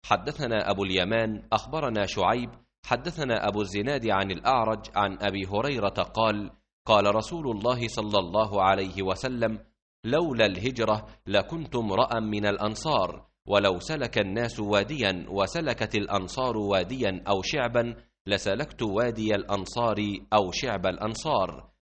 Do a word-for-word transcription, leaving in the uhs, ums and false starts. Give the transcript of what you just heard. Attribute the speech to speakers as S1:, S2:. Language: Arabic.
S1: حدثنا أبو اليمان أخبرنا شعيب حدثنا أبو الزناد عن الأعرج عن أبي هريرة قال قال رسول الله صلى الله عليه وسلم لولا الهجرة لكنت امرأ من الأنصار، ولو سلك الناس واديا وسلكت الأنصار واديا أو شعبا لسلكت وادي الأنصار أو شعب الأنصار.